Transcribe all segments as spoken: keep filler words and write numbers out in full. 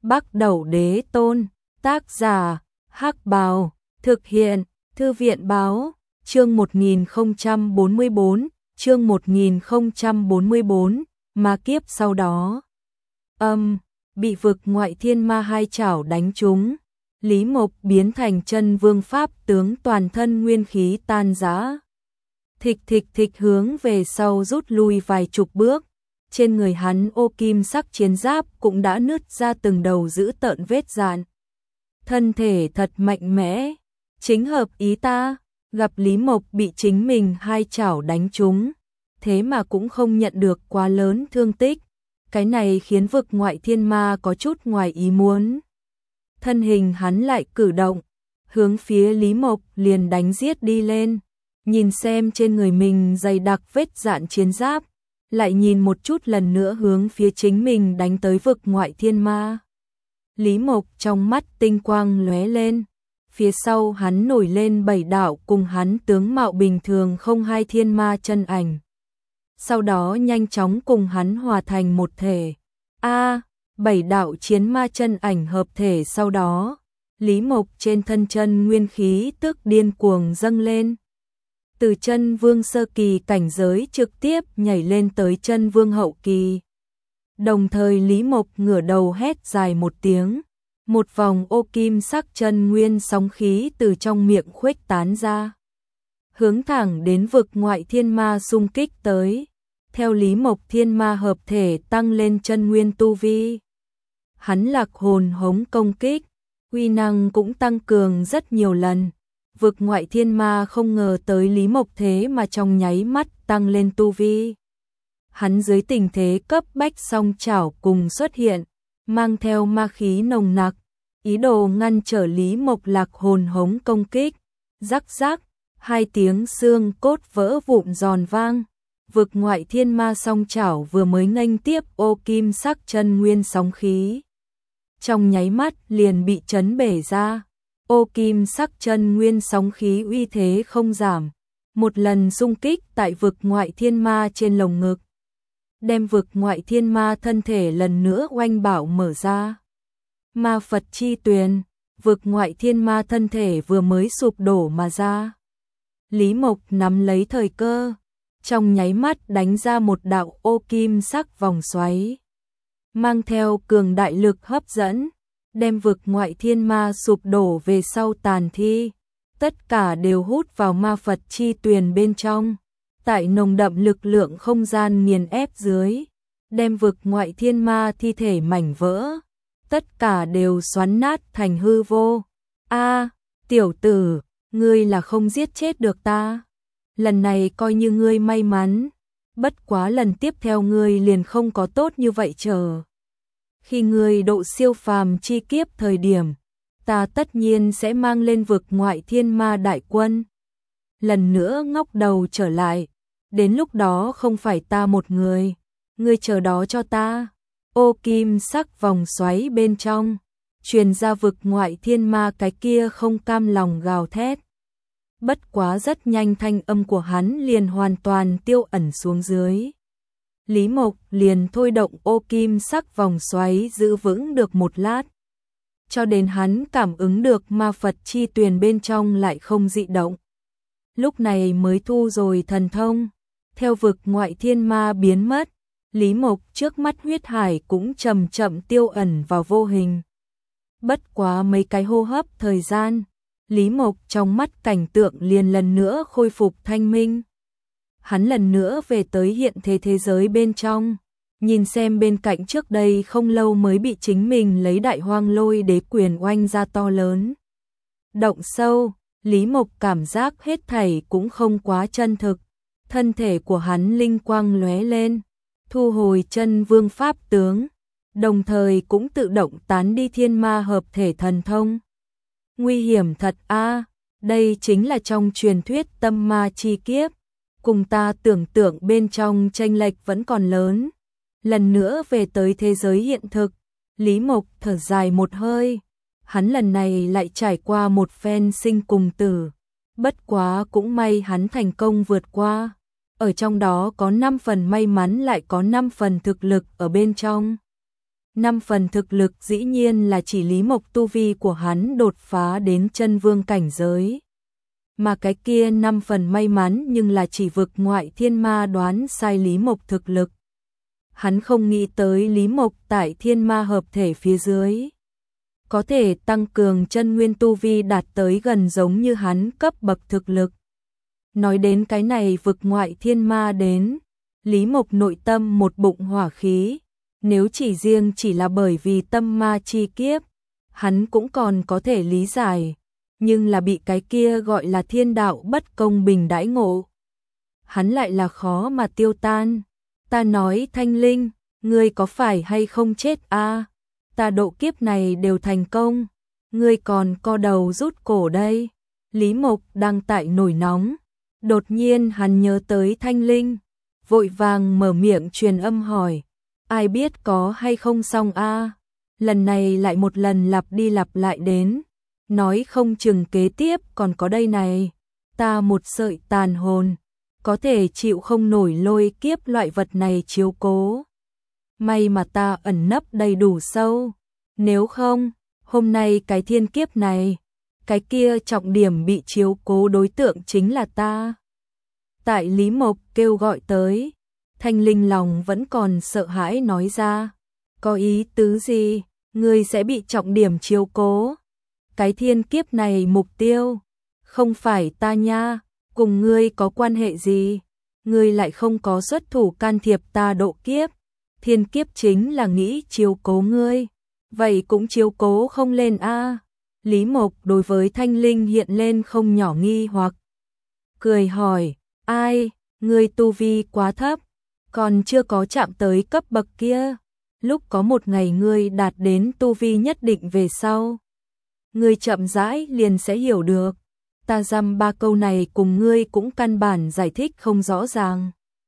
Bắc Đẩu Đế Tôn, tác giả, Hắc Bào, thực hiện, Thư viện Báo, chương một nghìn không trăm bốn mươi bốn, chương một nghìn không trăm bốn mươi bốn, ma kiếp sau đó. Âm, bị vực ngoại thiên ma hai chảo đánh trúng, Lý Mộc biến thành chân vương pháp tướng, toàn thân nguyên khí tan rã. Thịch thịch thịch hướng về sau rút lui vài chục bước, trên người hắn ô kim sắc chiến giáp cũng đã nứt ra từng đầu dữ tợn vết dạn. Thân thể thật mạnh mẽ, chính hợp ý ta. Gặp Lý Mộc bị chính mình hai chảo đánh trúng, thế mà cũng không nhận được quá lớn thương tích, cái này khiến vực ngoại thiên ma có chút ngoài ý muốn. Thân hình hắn lại cử động, hướng phía Lý Mộc liền đánh giết đi lên, nhìn xem trên người mình dày đặc vết dạn chiến giáp, lại nhìn một chút lần nữa hướng phía chính mình đánh tới vực ngoại thiên ma. Lý Mộc trong mắt tinh quang lóe lên, phía sau hắn nổi lên bảy đạo cùng hắn tướng mạo bình thường không hai thiên ma chân ảnh. Sau đó nhanh chóng cùng hắn hòa thành một thể. A, bảy đạo chiến ma chân ảnh hợp thể, sau đó, Lý Mộc trên thân chân nguyên khí tức điên cuồng dâng lên. Từ chân vương sơ kỳ cảnh giới trực tiếp nhảy lên tới chân vương hậu kỳ. Đồng thời Lý Mộc ngửa đầu hét dài một tiếng, một vòng ô kim sắc chân nguyên sóng khí từ trong miệng khuếch tán ra, hướng thẳng đến vực ngoại thiên ma xung kích tới. Theo Lý Mộc thiên ma hợp thể tăng lên chân nguyên tu vi, hắn lạc hồn hống công kích, uy năng cũng tăng cường rất nhiều lần. Vực ngoại thiên ma không ngờ tới Lý Mộc thế mà trong nháy mắt tăng lên tu vi. Hắn dưới tình thế cấp bách song chảo cùng xuất hiện, mang theo ma khí nồng nặc, ý đồ ngăn trở Lý Mộc lạc hồn hống công kích. Rắc rắc, hai tiếng xương cốt vỡ vụn giòn vang. Vực ngoại thiên ma song chảo vừa mới nghênh tiếp ô kim sắc chân nguyên sóng khí, trong nháy mắt liền bị chấn bể ra. Ô kim sắc chân nguyên sóng khí uy thế không giảm, một lần xung kích tại vực ngoại thiên ma trên lồng ngực, đem vực ngoại thiên ma thân thể lần nữa oanh bảo mở ra. Ma Phật chi tuyền, vực ngoại thiên ma thân thể vừa mới sụp đổ mà ra. Lý Mộc nắm lấy thời cơ, trong nháy mắt đánh ra một đạo ô kim sắc vòng xoáy, mang theo cường đại lực hấp dẫn, đem vực ngoại thiên ma sụp đổ về sau tàn thi, tất cả đều hút vào ma Phật chi tuyền bên trong. Tại nồng đậm lực lượng không gian nghiền ép dưới, đem vực ngoại thiên ma thi thể mảnh vỡ, tất cả đều xoắn nát thành hư vô. A, tiểu tử, ngươi là không giết chết được ta. Lần này coi như ngươi may mắn, bất quá lần tiếp theo ngươi liền không có tốt như vậy chờ. Khi ngươi độ siêu phàm chi kiếp thời điểm, ta tất nhiên sẽ mang lên vực ngoại thiên ma đại quân, lần nữa ngóc đầu trở lại. Đến lúc đó không phải ta một người, ngươi chờ đó cho ta. Ô kim sắc vòng xoáy bên trong, truyền ra vực ngoại thiên ma cái kia không cam lòng gào thét. Bất quá rất nhanh thanh âm của hắn liền hoàn toàn tiêu ẩn xuống dưới. Lý Mộc liền thôi động ô kim sắc vòng xoáy giữ vững được một lát, cho đến hắn cảm ứng được ma Phật chi tuyền bên trong lại không dị động, lúc này mới thu rồi thần thông. Theo vực ngoại thiên ma biến mất, Lý Mộc trước mắt huyết hải cũng chậm chậm tiêu ẩn vào vô hình. Bất quá mấy cái hô hấp thời gian, Lý Mộc trong mắt cảnh tượng liền lần nữa khôi phục thanh minh. Hắn lần nữa về tới hiện thế thế giới bên trong, nhìn xem bên cạnh trước đây không lâu mới bị chính mình lấy đại hoang lôi đế quyền oanh ra to lớn động sâu. Lý Mộc cảm giác hết thảy cũng không quá chân thực. Thân thể của hắn linh quang lóe lên, thu hồi chân vương pháp tướng, đồng thời cũng tự động tán đi thiên ma hợp thể thần thông. Nguy hiểm thật a, đây chính là trong truyền thuyết tâm ma chi kiếp, cùng ta tưởng tượng bên trong chênh lệch vẫn còn lớn. Lần nữa về tới thế giới hiện thực, Lý Mộc thở dài một hơi, hắn lần này lại trải qua một phen sinh cùng tử, bất quá cũng may hắn thành công vượt qua. Ở trong đó có năm phần may mắn, lại có năm phần thực lực ở bên trong. Năm phần thực lực dĩ nhiên là chỉ Lý Mộc tu vi của hắn đột phá đến chân vương cảnh giới. Mà cái kia năm phần may mắn nhưng là chỉ vực ngoại thiên ma đoán sai Lý Mộc thực lực. Hắn không nghĩ tới Lý Mộc tại thiên ma hợp thể phía dưới có thể tăng cường chân nguyên tu vi đạt tới gần giống như hắn cấp bậc thực lực. Nói đến cái này vực ngoại thiên ma đến, Lý Mộc nội tâm một bụng hỏa khí, nếu chỉ riêng chỉ là bởi vì tâm ma chi kiếp, hắn cũng còn có thể lý giải, nhưng là bị cái kia gọi là thiên đạo bất công bình đãi ngộ. Hắn lại là khó mà tiêu tan. Ta nói Thanh Linh, ngươi có phải hay không chết a? À? Ta độ kiếp này đều thành công, ngươi còn co đầu rút cổ đây. Lý Mộc đang tại nổi nóng, đột nhiên hắn nhớ tới Thanh Linh, vội vàng mở miệng truyền âm hỏi, ai biết có hay không xong a? À? Lần này lại một lần lặp đi lặp lại đến, nói không chừng kế tiếp còn có đây này, ta một sợi tàn hồn, có thể chịu không nổi lôi kiếp loại vật này chiếu cố. May mà ta ẩn nấp đầy đủ sâu, nếu không, hôm nay cái thiên kiếp này, cái kia trọng điểm bị chiếu cố đối tượng chính là ta. Tại Lý Mộc kêu gọi tới, Thanh Linh lòng vẫn còn sợ hãi nói ra, có ý tứ gì, ngươi sẽ bị trọng điểm chiếu cố. Cái thiên kiếp này mục tiêu, không phải ta nha, cùng ngươi có quan hệ gì, ngươi lại không có xuất thủ can thiệp ta độ kiếp, thiên kiếp chính là nghĩ chiếu cố ngươi, vậy cũng chiếu cố không lên a. À. Lý Mộc đối với Thanh Linh hiện lên không nhỏ nghi hoặc, cười hỏi, ai, ngươi tu vi quá thấp, còn chưa có chạm tới cấp bậc kia, lúc có một ngày ngươi đạt đến tu vi nhất định về sau, ngươi chậm rãi liền sẽ hiểu được. Ta dăm ba câu này cùng ngươi cũng căn bản giải thích không rõ ràng.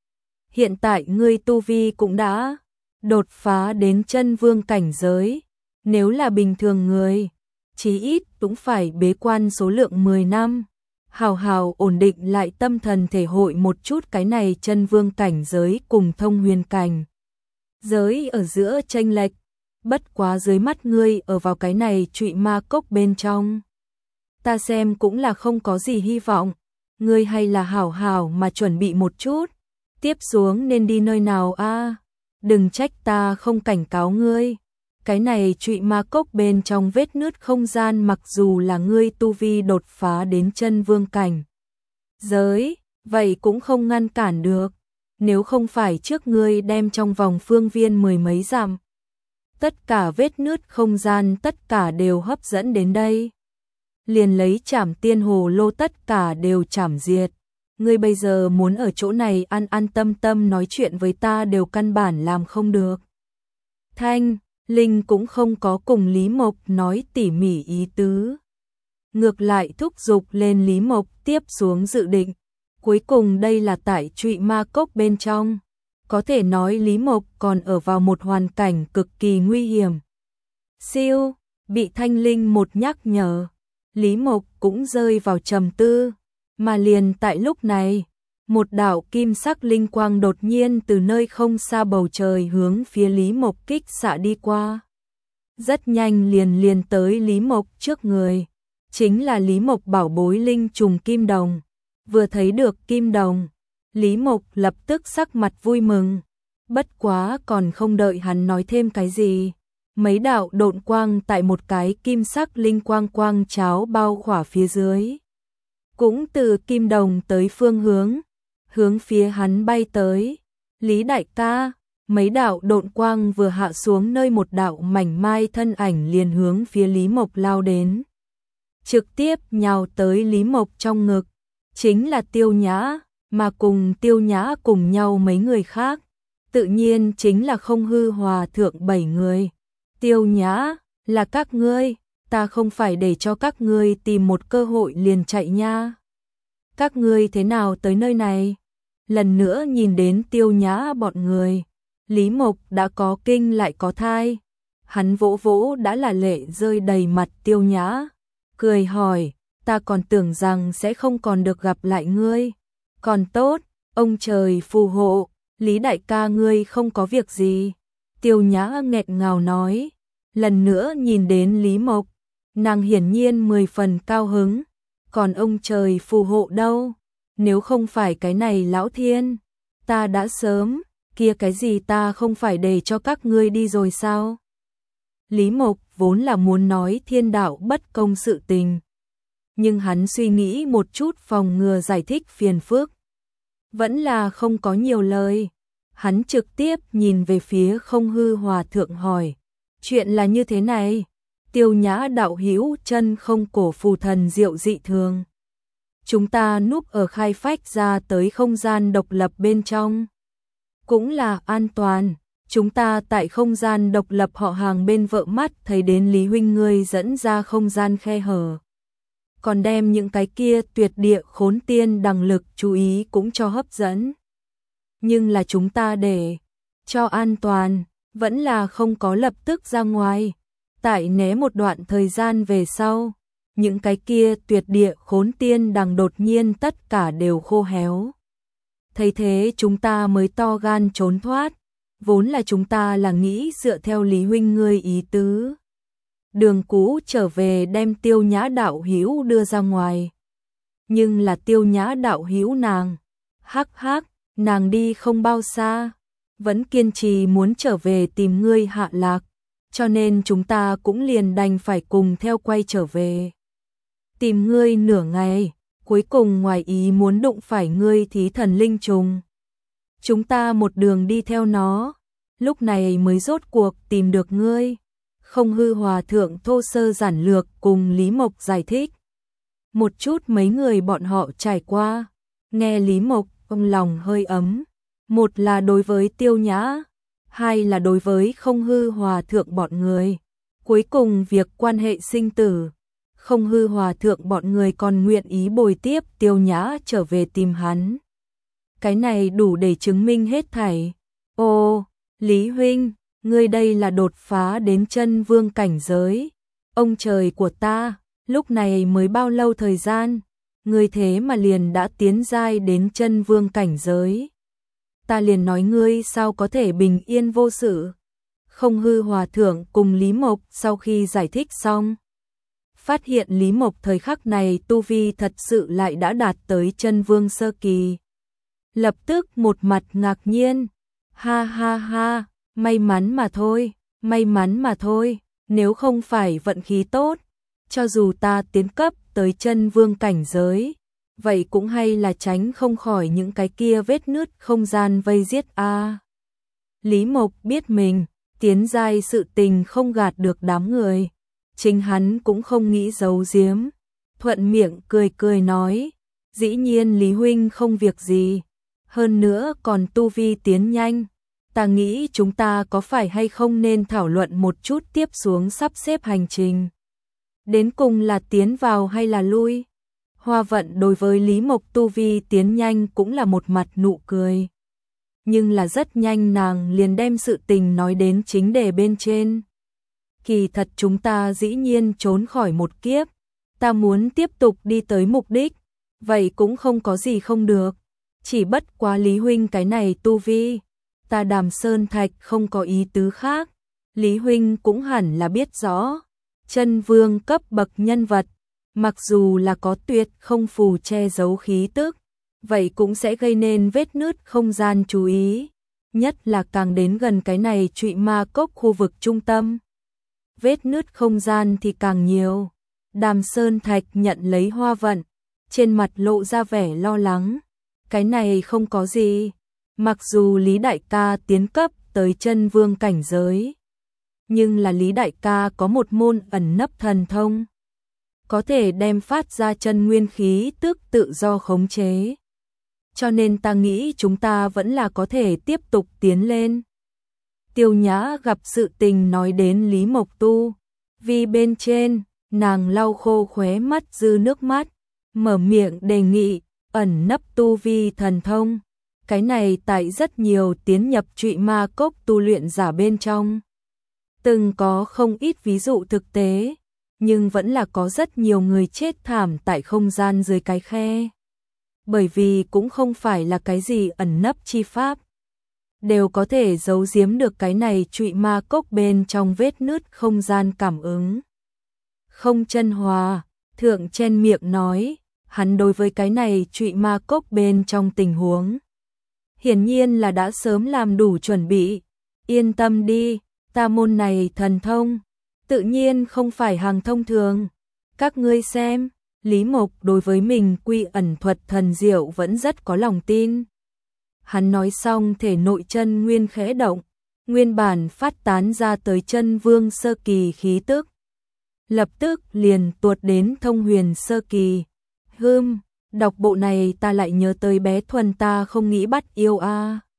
Hiện tại ngươi tu vi cũng đã đột phá đến chân vương cảnh giới, nếu là bình thường người, chí ít cũng phải bế quan số lượng mười năm, hào hào ổn định lại tâm thần thể hội một chút cái này chân vương cảnh giới cùng thông huyền cảnh. Giới ở giữa chênh lệch, bất quá dưới mắt ngươi ở vào cái này trụy ma cốc bên trong. Ta xem cũng là không có gì hy vọng, ngươi hay là hảo hảo mà chuẩn bị một chút, tiếp xuống nên đi nơi nào a? À? Đừng trách ta không cảnh cáo ngươi, cái này trụy ma cốc bên trong vết nứt không gian mặc dù là ngươi tu vi đột phá đến chân vương cảnh giới, vậy cũng không ngăn cản được, nếu không phải trước ngươi đem trong vòng phương viên mười mấy dặm, tất cả vết nứt không gian tất cả đều hấp dẫn đến đây. Liền lấy Trảm Tiên Hồ Lô tất cả đều chảm diệt. Ngươi bây giờ muốn ở chỗ này an an tâm tâm nói chuyện với ta đều căn bản làm không được. Thanh Linh cũng không có cùng Lý Mộc nói tỉ mỉ ý tứ. Ngược lại thúc giục lên Lý Mộc tiếp xuống dự định. Cuối cùng đây là tại trụy ma cốc bên trong. Có thể nói Lý Mộc còn ở vào một hoàn cảnh cực kỳ nguy hiểm. Siêu, bị Thanh Linh một nhắc nhở. Lý Mộc cũng rơi vào trầm tư, mà liền tại lúc này, một đạo kim sắc linh quang đột nhiên từ nơi không xa bầu trời hướng phía Lý Mộc kích xạ đi qua. Rất nhanh liền liền tới Lý Mộc trước người, chính là Lý Mộc bảo bối linh trùng kim đồng. Vừa thấy được kim đồng, Lý Mộc lập tức sắc mặt vui mừng, bất quá còn không đợi hắn nói thêm cái gì. Mấy đạo độn quang tại một cái kim sắc linh quang quang cháo bao khỏa phía dưới. Cũng từ kim đồng tới phương hướng, hướng phía hắn bay tới. Lý đại ca, mấy đạo độn quang vừa hạ xuống nơi một đạo mảnh mai thân ảnh liền hướng phía Lý Mộc lao đến. Trực tiếp nhào tới Lý Mộc trong ngực, chính là Tiêu Nhã, mà cùng Tiêu Nhã cùng nhau mấy người khác. Tự nhiên chính là Không Hư Hòa Thượng bảy người. Tiêu Nhã, là các ngươi, ta không phải để cho các ngươi tìm một cơ hội liền chạy nha. Các ngươi thế nào tới nơi này? Lần nữa nhìn đến Tiêu Nhã bọn người, Lý Mộc đã có kinh lại có thai. Hắn vỗ vỗ đã là lệ rơi đầy mặt Tiêu Nhã, cười hỏi, ta còn tưởng rằng sẽ không còn được gặp lại ngươi. Còn tốt, ông trời phù hộ, Lý đại ca ngươi không có việc gì. Tiêu Nhã nghẹn ngào nói, lần nữa nhìn đến Lý Mộc, nàng hiển nhiên mười phần cao hứng, còn ông trời phù hộ đâu, nếu không phải cái này lão thiên, ta đã sớm, kia cái gì ta không phải để cho các ngươi đi rồi sao? Lý Mộc vốn là muốn nói thiên đạo bất công sự tình, nhưng hắn suy nghĩ một chút phòng ngừa giải thích phiền phức, vẫn là không có nhiều lời. Hắn trực tiếp nhìn về phía Không Hư Hòa Thượng hỏi, chuyện là như thế này, Tiêu Nhã đạo hữu chân không cổ phù thần diệu dị thường. Chúng ta núp ở khai phách ra tới không gian độc lập bên trong. Cũng là an toàn, chúng ta tại không gian độc lập họ hàng bên vợ mắt thấy đến Lý huynh ngươi dẫn ra không gian khe hở. Còn đem những cái kia tuyệt địa khốn tiên đằng lực chú ý cũng cho hấp dẫn. Nhưng là chúng ta để cho an toàn, vẫn là không có lập tức ra ngoài. Tại né một đoạn thời gian về sau, những cái kia tuyệt địa khốn tiên đằng đột nhiên tất cả đều khô héo. Thấy thế chúng ta mới to gan trốn thoát, vốn là chúng ta là nghĩ dựa theo Lý huynh ngươi ý tứ. Đường cũ trở về đem Tiêu Nhã đạo hữu đưa ra ngoài. Nhưng là Tiêu Nhã đạo hữu nàng, hắc hắc, nàng đi không bao xa, vẫn kiên trì muốn trở về tìm ngươi hạ lạc, cho nên chúng ta cũng liền đành phải cùng theo quay trở về. Tìm ngươi nửa ngày, cuối cùng ngoài ý muốn đụng phải ngươi thí thần linh trùng. Chúng ta một đường đi theo nó, lúc này mới rốt cuộc tìm được ngươi. Không Hư Hòa Thượng thô sơ giản lược cùng Lý Mộc giải thích. Một chút mấy người bọn họ trải qua, nghe Lý Mộc ông lòng hơi ấm. Một là đối với Tiêu Nhã, hai là đối với Không Hư Hòa Thượng bọn người. Cuối cùng việc quan hệ sinh tử, Không Hư Hòa Thượng bọn người còn nguyện ý bồi tiếp Tiêu Nhã trở về tìm hắn. Cái này đủ để chứng minh hết thảy. Ô, Lý huynh, ngươi đây là đột phá đến chân vương cảnh giới. Ông trời của ta, lúc này mới bao lâu thời gian, ngươi thế mà liền đã tiến giai đến chân vương cảnh giới. Ta liền nói ngươi sao có thể bình yên vô sự. Không Hư Hòa Thượng cùng Lý Mộc sau khi giải thích xong, phát hiện Lý Mộc thời khắc này tu vi thật sự lại đã đạt tới chân vương sơ kỳ. Lập tức một mặt ngạc nhiên, ha ha ha, may mắn mà thôi, may mắn mà thôi, nếu không phải vận khí tốt, cho dù ta tiến cấp tới chân vương cảnh giới, vậy cũng hay là tránh không khỏi những cái kia vết nứt không gian vây giết a. À. Lý Mộc biết mình, tiến giai sự tình không gạt được đám người, chính hắn cũng không nghĩ giấu giếm, thuận miệng cười cười nói, dĩ nhiên Lý huynh không việc gì, hơn nữa còn tu vi tiến nhanh, ta nghĩ chúng ta có phải hay không nên thảo luận một chút tiếp xuống sắp xếp hành trình. Đến cùng là tiến vào hay là lui? Hoa Vận đối với Lý Mộc tu vi tiến nhanh cũng là một mặt nụ cười. Nhưng là rất nhanh nàng liền đem sự tình nói đến chính đề bên trên. Kỳ thật chúng ta dĩ nhiên trốn khỏi một kiếp, ta muốn tiếp tục đi tới mục đích, vậy cũng không có gì không được. Chỉ bất quá Lý huynh cái này tu vi, ta Đàm Sơn Thạch không có ý tứ khác, Lý huynh cũng hẳn là biết rõ, chân vương cấp bậc nhân vật, mặc dù là có tuyệt không phù che giấu khí tức, vậy cũng sẽ gây nên vết nứt không gian chú ý, nhất là càng đến gần cái này trụy ma cốc khu vực trung tâm. Vết nứt không gian thì càng nhiều. Đàm Sơn Thạch nhận lấy Hoa Vận, trên mặt lộ ra vẻ lo lắng. Cái này không có gì, mặc dù Lý Đại ca tiến cấp tới chân vương cảnh giới, nhưng là Lý Đại ca có một môn ẩn nấp thần thông, có thể đem phát ra chân nguyên khí tức tự do khống chế. Cho nên ta nghĩ chúng ta vẫn là có thể tiếp tục tiến lên. Tiêu Nhã gặp sự tình nói đến Lý Mộc tu, vì bên trên, nàng lau khô khóe mắt dư nước mắt, mở miệng đề nghị, ẩn nấp tu vi thần thông. Cái này tại rất nhiều tiến nhập trụy ma cốc tu luyện giả bên trong. Từng có không ít ví dụ thực tế, nhưng vẫn là có rất nhiều người chết thảm tại không gian dưới cái khe. Bởi vì cũng không phải là cái gì ẩn nấp chi pháp. đều có thể giấu giếm được cái này trụy ma cốc bên trong vết nứt không gian cảm ứng. Không Chân Hòa, thượng chen miệng nói, hắn đối với cái này trụy ma cốc bên trong tình huống. Hiển nhiên là đã sớm làm đủ chuẩn bị, yên tâm đi, ta môn này thần thông, tự nhiên không phải hàng thông thường. Các ngươi xem, Lý Mộc đối với mình quy ẩn thuật thần diệu vẫn rất có lòng tin. Hắn nói xong thể nội chân nguyên khẽ động, nguyên bản phát tán ra tới chân vương sơ kỳ khí tức. Lập tức liền tuột đến thông huyền sơ kỳ. Hưm, đọc bộ này ta lại nhớ tới bé Thuần ta không nghĩ bắt yêu a.